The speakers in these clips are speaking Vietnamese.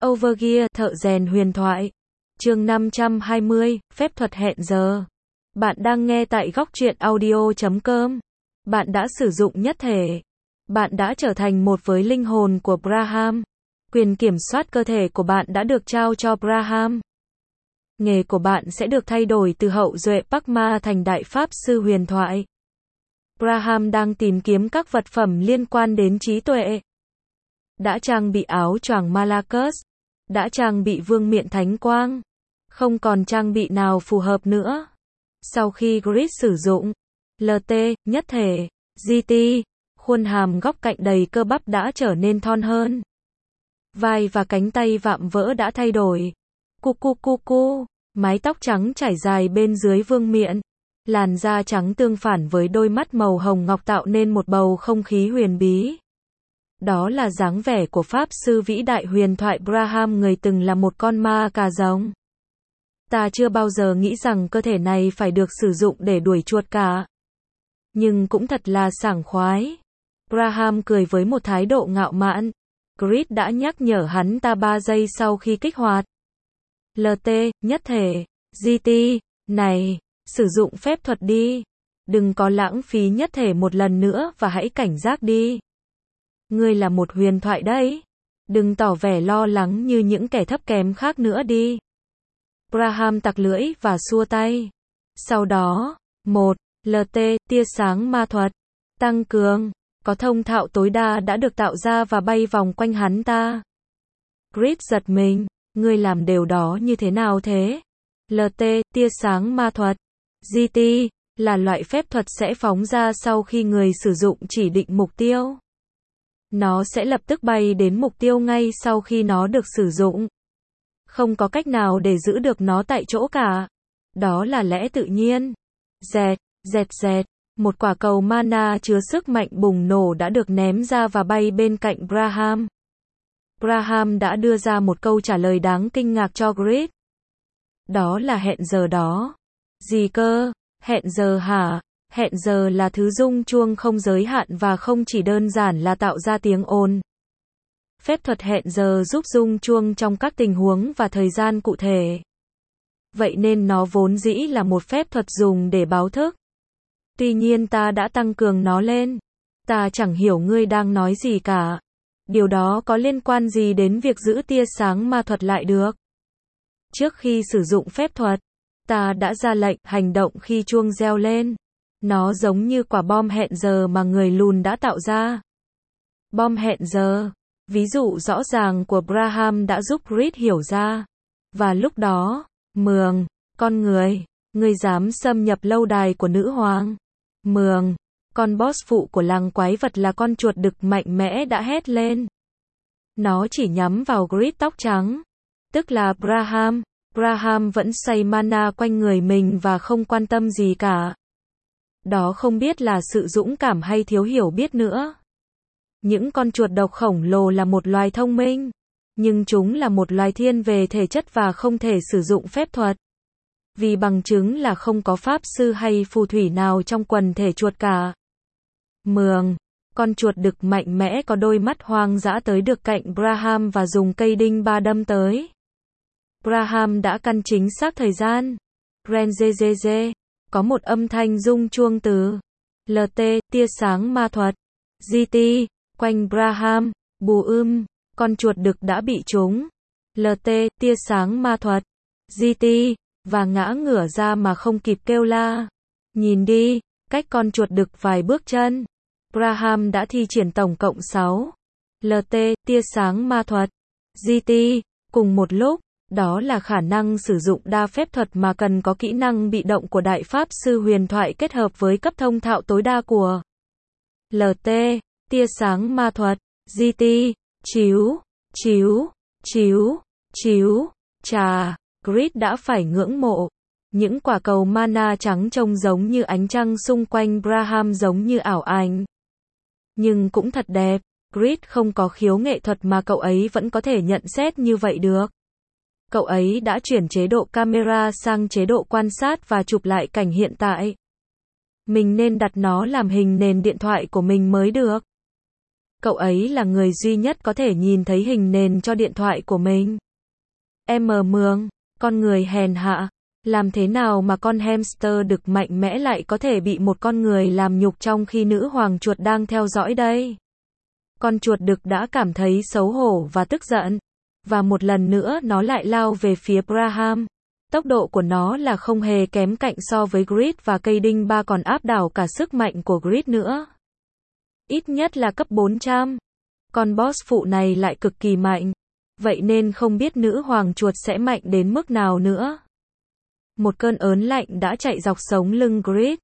Overgear, thợ rèn huyền thoại. Chương 520, phép thuật hẹn giờ. Bạn đang nghe tại góc truyện audio.com. Bạn đã sử dụng nhất thể. Bạn đã trở thành một với linh hồn của Braham. Quyền kiểm soát cơ thể của bạn đã được trao cho Braham. Nghề của bạn sẽ được thay đổi từ hậu duệ Parma thành đại pháp sư huyền thoại. Braham đang tìm kiếm các vật phẩm liên quan đến trí tuệ. Đã trang bị áo choàng Malachus. Đã trang bị vương miện thánh quang. Không còn trang bị nào phù hợp nữa. Sau khi Grid sử dụng LT, nhất thể, GT, khuôn hàm góc cạnh đầy cơ bắp đã trở nên thon hơn. Vai và cánh tay vạm vỡ đã thay đổi. Cu, mái tóc trắng trải dài bên dưới vương miện. Làn da trắng tương phản với đôi mắt màu hồng ngọc tạo nên một bầu không khí huyền bí. Đó là dáng vẻ của pháp sư vĩ đại huyền thoại Braham, người từng là một con ma cà rồng. Ta chưa bao giờ nghĩ rằng cơ thể này phải được sử dụng để đuổi chuột cả. Nhưng cũng thật là sảng khoái. Braham cười với một thái độ ngạo mạn. Grid đã nhắc nhở hắn ta 3 giây sau khi kích hoạt. LT, nhất thể, GT, này, sử dụng phép thuật đi. Đừng có lãng phí nhất thể một lần nữa và hãy cảnh giác đi. Ngươi là một huyền thoại đấy. Đừng tỏ vẻ lo lắng như những kẻ thấp kém khác nữa đi. Braham tặc lưỡi và xua tay. Sau đó, 1. LT, tia sáng ma thuật. Tăng cường. Có thông thạo tối đa đã được tạo ra và bay vòng quanh hắn ta. Grid giật mình. Ngươi làm điều đó như thế nào thế? LT, tia sáng ma thuật. GT, là loại phép thuật sẽ phóng ra sau khi người sử dụng chỉ định mục tiêu. Nó sẽ lập tức bay đến mục tiêu ngay sau khi nó được sử dụng. Không có cách nào để giữ được nó tại chỗ cả. Đó là lẽ tự nhiên. Dẹt, một quả cầu mana chứa sức mạnh bùng nổ đã được ném ra và bay bên cạnh Braham. Braham đã đưa ra một câu trả lời đáng kinh ngạc cho Grid. Đó là hẹn giờ đó. Gì cơ? Hẹn giờ hả? Hẹn giờ là thứ rung chuông không giới hạn và không chỉ đơn giản là tạo ra tiếng ồn. Phép thuật hẹn giờ giúp rung chuông trong các tình huống và thời gian cụ thể. Vậy nên nó vốn dĩ là một phép thuật dùng để báo thức. Tuy nhiên ta đã tăng cường nó lên. Ta chẳng hiểu ngươi đang nói gì cả. Điều đó có liên quan gì đến việc giữ tia sáng ma thuật lại được? Trước khi sử dụng phép thuật, ta đã ra lệnh hành động khi chuông reo lên. Nó giống như quả bom hẹn giờ mà người lùn đã tạo ra. Bom hẹn giờ. Ví dụ rõ ràng của Braham đã giúp Grid hiểu ra. Và lúc đó, Mường, con người, ngươi dám xâm nhập lâu đài của nữ hoàng. Mường, con boss phụ của làng quái vật là con chuột đực mạnh mẽ đã hét lên. Nó chỉ nhắm vào Grid tóc trắng. Tức là Braham. Braham vẫn xoay mana quanh người mình và không quan tâm gì cả. Đó không biết là sự dũng cảm hay thiếu hiểu biết nữa. Những con chuột độc khổng lồ là một loài thông minh. Nhưng chúng là một loài thiên về thể chất và không thể sử dụng phép thuật. Vì bằng chứng là không có pháp sư hay phù thủy nào trong quần thể chuột cả. Mường, con chuột đực mạnh mẽ có đôi mắt hoang dã tới được cạnh Braham và dùng cây đinh ba đâm tới. Braham đã căn chính xác thời gian. Renzezeze, có một âm thanh rung chuông từ LT, tia sáng ma thuật. GT, quanh Braham, con chuột đực đã bị trúng. LT, tia sáng ma thuật. GT, và ngã ngửa ra mà không kịp kêu la. Nhìn đi, cách con chuột đực vài bước chân. Braham đã thi triển tổng cộng 6. LT, tia sáng ma thuật. GT, cùng một lúc. Đó là khả năng sử dụng đa phép thuật mà cần có kỹ năng bị động của đại pháp sư huyền thoại kết hợp với cấp thông thạo tối đa của LT, tia sáng ma thuật. GT, chiếu, chà, Grid đã phải ngưỡng mộ. Những quả cầu mana trắng trông giống như ánh trăng xung quanh Braham giống như ảo ảnh. Nhưng cũng thật đẹp, Grid không có khiếu nghệ thuật mà cậu ấy vẫn có thể nhận xét như vậy được. Cậu ấy đã chuyển chế độ camera sang chế độ quan sát và chụp lại cảnh hiện tại. Mình nên đặt nó làm hình nền điện thoại của mình mới được. Cậu ấy là người duy nhất có thể nhìn thấy hình nền cho điện thoại của mình. Mường, con người hèn hạ. Làm thế nào mà con hamster đực mạnh mẽ lại có thể bị một con người làm nhục trong khi nữ hoàng chuột đang theo dõi đây? Con chuột đực đã cảm thấy xấu hổ và tức giận. Và một lần nữa nó lại lao về phía Graham. Tốc độ của nó là không hề kém cạnh so với Grid và cây đinh ba còn áp đảo cả sức mạnh của Grid nữa. Ít nhất là cấp 400. Con boss phụ này lại cực kỳ mạnh. Vậy nên không biết nữ hoàng chuột sẽ mạnh đến mức nào nữa. Một cơn ớn lạnh đã chạy dọc sống lưng Grid.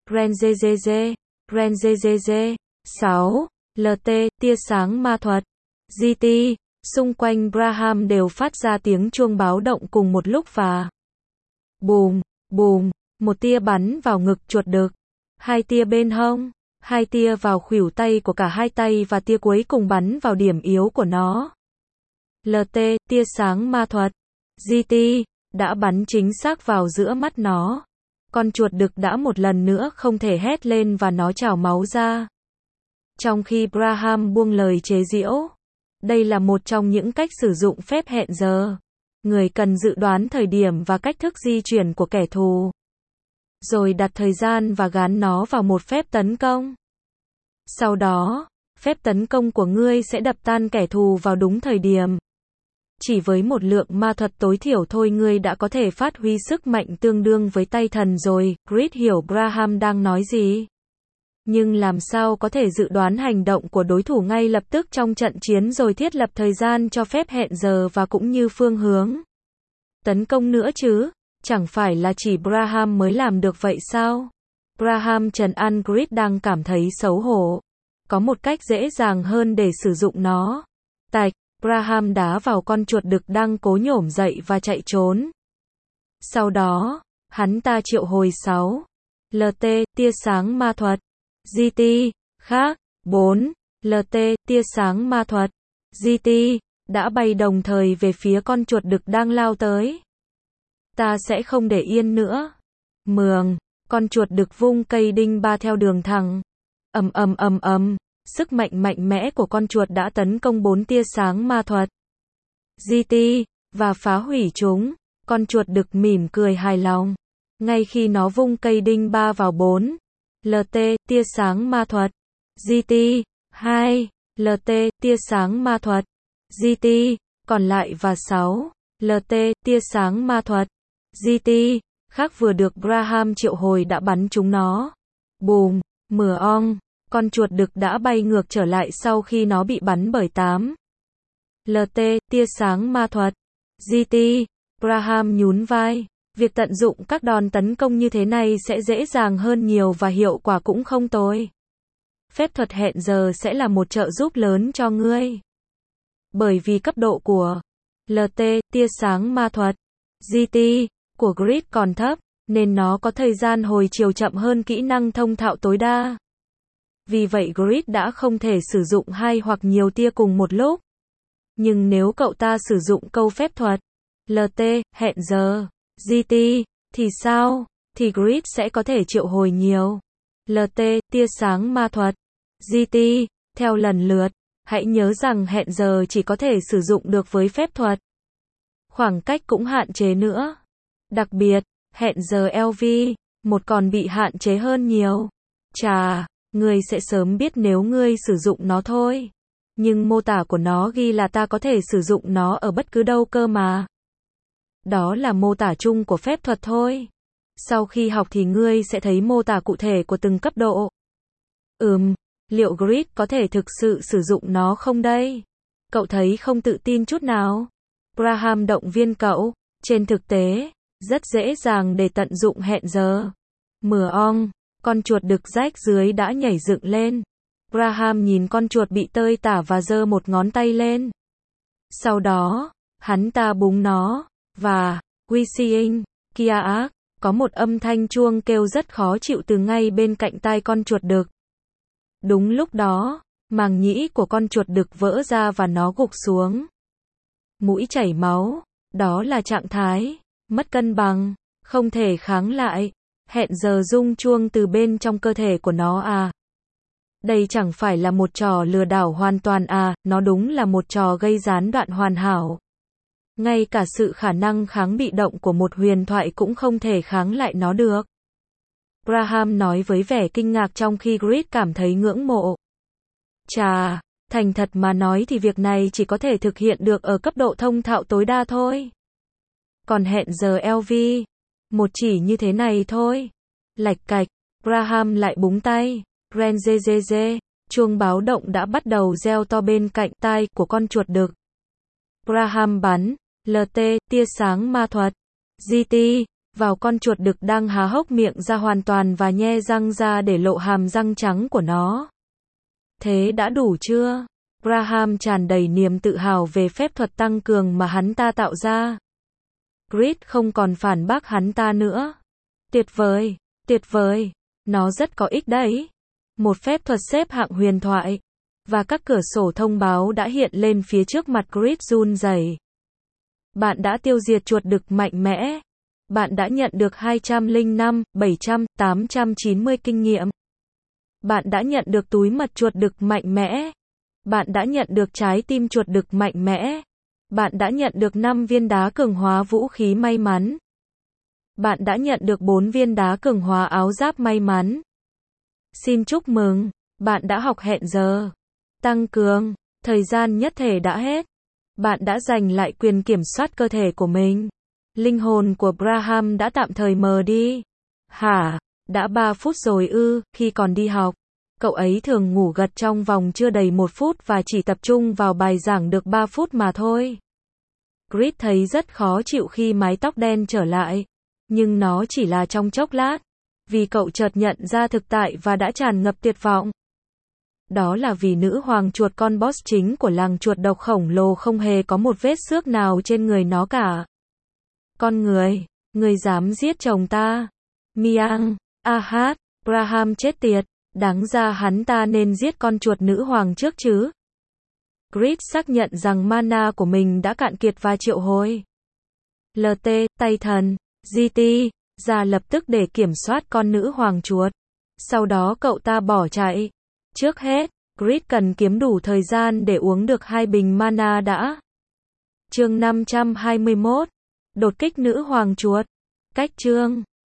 Renzezeze. 6. LT, tia sáng ma thuật. GT. Xung quanh Graham đều phát ra tiếng chuông báo động cùng một lúc và bùm, bùm, một tia bắn vào ngực chuột đực, 2 tia bên hông, 2 tia vào khuỷu tay của cả hai tay và tia cuối cùng bắn vào điểm yếu của nó. LT, tia sáng ma thuật. GT, đã bắn chính xác vào giữa mắt nó. Con chuột đực đã một lần nữa không thể hét lên và nó trào máu ra. Trong khi Graham buông lời chế giễu. Đây là một trong những cách sử dụng phép hẹn giờ. Người cần dự đoán thời điểm và cách thức di chuyển của kẻ thù. Rồi đặt thời gian và gán nó vào một phép tấn công. Sau đó, phép tấn công của ngươi sẽ đập tan kẻ thù vào đúng thời điểm. Chỉ với một lượng ma thuật tối thiểu thôi ngươi đã có thể phát huy sức mạnh tương đương với tay thần rồi. Grid hiểu Graham đang nói gì. Nhưng làm sao có thể dự đoán hành động của đối thủ ngay lập tức trong trận chiến rồi thiết lập thời gian cho phép hẹn giờ và cũng như phương hướng tấn công nữa chứ? Chẳng phải là chỉ Graham mới làm được vậy sao? Graham trấn an Grid đang cảm thấy xấu hổ. Có một cách dễ dàng hơn để sử dụng nó. Tạch, Graham đá vào con chuột đực đang cố nhổm dậy và chạy trốn. Sau đó, hắn ta triệu hồi 6. LT, tia sáng ma thuật. GT, khác, 4. LT, tia sáng ma thuật. GT, đã bay đồng thời về phía con chuột đực đang lao tới. Ta sẽ không để yên nữa. Mường, con chuột đực vung cây đinh ba theo đường thẳng. Sức mạnh mạnh mẽ của con chuột đã tấn công 4 tia sáng ma thuật. GT, và phá hủy chúng. Con chuột đực mỉm cười hài lòng. Ngay khi nó vung cây đinh ba vào 4. LT, tia sáng ma thuật. GT, 2. LT, tia sáng ma thuật. GT, còn lại và 6. LT, tia sáng ma thuật. GT, khác vừa được Graham triệu hồi đã bắn chúng nó. Bùm, mửa ong, con chuột đực đã bay ngược trở lại sau khi nó bị bắn bởi 8. LT, tia sáng ma thuật. GT, Graham nhún vai. Việc tận dụng các đòn tấn công như thế này sẽ dễ dàng hơn nhiều và hiệu quả cũng không tồi. Phép thuật hẹn giờ sẽ là một trợ giúp lớn cho ngươi. Bởi vì cấp độ của LT, tia sáng ma thuật, GT, của Grid còn thấp, nên nó có thời gian hồi chiều chậm hơn kỹ năng thông thạo tối đa. Vì vậy Grid đã không thể sử dụng 2 hoặc nhiều tia cùng một lúc. Nhưng nếu cậu ta sử dụng câu phép thuật LT, hẹn giờ, GT, thì sao? Thì Grid sẽ có thể triệu hồi nhiều LT, tia sáng ma thuật, GT, theo lần lượt. Hãy nhớ rằng hẹn giờ chỉ có thể sử dụng được với phép thuật. Khoảng cách cũng hạn chế nữa. Đặc biệt, hẹn giờ LV, một còn bị hạn chế hơn nhiều. Chà, ngươi sẽ sớm biết nếu ngươi sử dụng nó thôi. Nhưng mô tả của nó ghi là ta có thể sử dụng nó ở bất cứ đâu cơ mà. Đó là mô tả chung của phép thuật thôi. Sau khi học thì ngươi sẽ thấy mô tả cụ thể của từng cấp độ. Liệu Grid có thể thực sự sử dụng nó không đây? Cậu thấy không tự tin chút nào? Graham động viên cậu. Trên thực tế, rất dễ dàng để tận dụng hẹn giờ. Mửa ong, con chuột đực rách dưới đã nhảy dựng lên. Graham nhìn con chuột bị tơi tả và giơ một ngón tay lên. Sau đó, hắn ta búng nó, và, Wishing, kia ác, có một âm thanh chuông kêu rất khó chịu từ ngay bên cạnh tai con chuột đực. Đúng lúc đó, màng nhĩ của con chuột đực vỡ ra và nó gục xuống. Mũi chảy máu, đó là trạng thái mất cân bằng, không thể kháng lại. Hẹn giờ rung chuông từ bên trong cơ thể của nó à. Đây chẳng phải là một trò lừa đảo hoàn toàn à, nó đúng là một trò gây gián đoạn hoàn hảo. Ngay cả sự khả năng kháng bị động của một huyền thoại cũng không thể kháng lại nó được. Graham nói với vẻ kinh ngạc trong khi Grid cảm thấy ngưỡng mộ. Chà, thành thật mà nói thì việc này chỉ có thể thực hiện được ở cấp độ thông thạo tối đa thôi. Còn hẹn giờ LV, một chỉ như thế này thôi. Lạch cạch, Graham lại búng tay. Ren dê dê dê, chuông báo động đã bắt đầu reo to bên cạnh tai của con chuột đực. Graham bắn, LT, tia sáng ma thuật. GT, vào con chuột đực đang há hốc miệng ra hoàn toàn và nhe răng ra để lộ hàm răng trắng của nó. Thế đã đủ chưa? Graham tràn đầy niềm tự hào về phép thuật tăng cường mà hắn ta tạo ra. Grid không còn phản bác hắn ta nữa. Tuyệt vời, nó rất có ích đấy. Một phép thuật xếp hạng huyền thoại. Và các cửa sổ thông báo đã hiện lên phía trước mặt Grid run rẩy. Bạn đã tiêu diệt chuột đực mạnh mẽ. Bạn đã nhận được 205, 700, 890 kinh nghiệm. Bạn đã nhận được túi mật chuột đực mạnh mẽ. Bạn đã nhận được trái tim chuột đực mạnh mẽ. Bạn đã nhận được 5 viên đá cường hóa vũ khí may mắn. Bạn đã nhận được 4 viên đá cường hóa áo giáp may mắn. Xin chúc mừng, bạn đã học hẹn giờ. Tăng cường, thời gian nhất thể đã hết. Bạn đã giành lại quyền kiểm soát cơ thể của mình. Linh hồn của Graham đã tạm thời mờ đi. Hả? Đã 3 phút rồi ư, khi còn đi học. Cậu ấy thường ngủ gật trong vòng chưa đầy 1 phút và chỉ tập trung vào bài giảng được 3 phút mà thôi. Grid thấy rất khó chịu khi mái tóc đen trở lại. Nhưng nó chỉ là trong chốc lát. Vì cậu chợt nhận ra thực tại và đã tràn ngập tuyệt vọng. Đó là vì nữ hoàng chuột con boss chính của làng chuột độc khổng lồ không hề có một vết xước nào trên người nó cả. Con người dám giết chồng ta. Miang, hát, Graham chết tiệt, đáng ra hắn ta nên giết con chuột nữ hoàng trước chứ. Grid xác nhận rằng mana của mình đã cạn kiệt và triệu hồi. LT, tay thần, GT, ra lập tức để kiểm soát con nữ hoàng chuột. Sau đó cậu ta bỏ chạy. Trước hết, Grid cần kiếm đủ thời gian để uống được 2 bình mana đã. Chương 521. Đột kích nữ hoàng chuột. Cách chương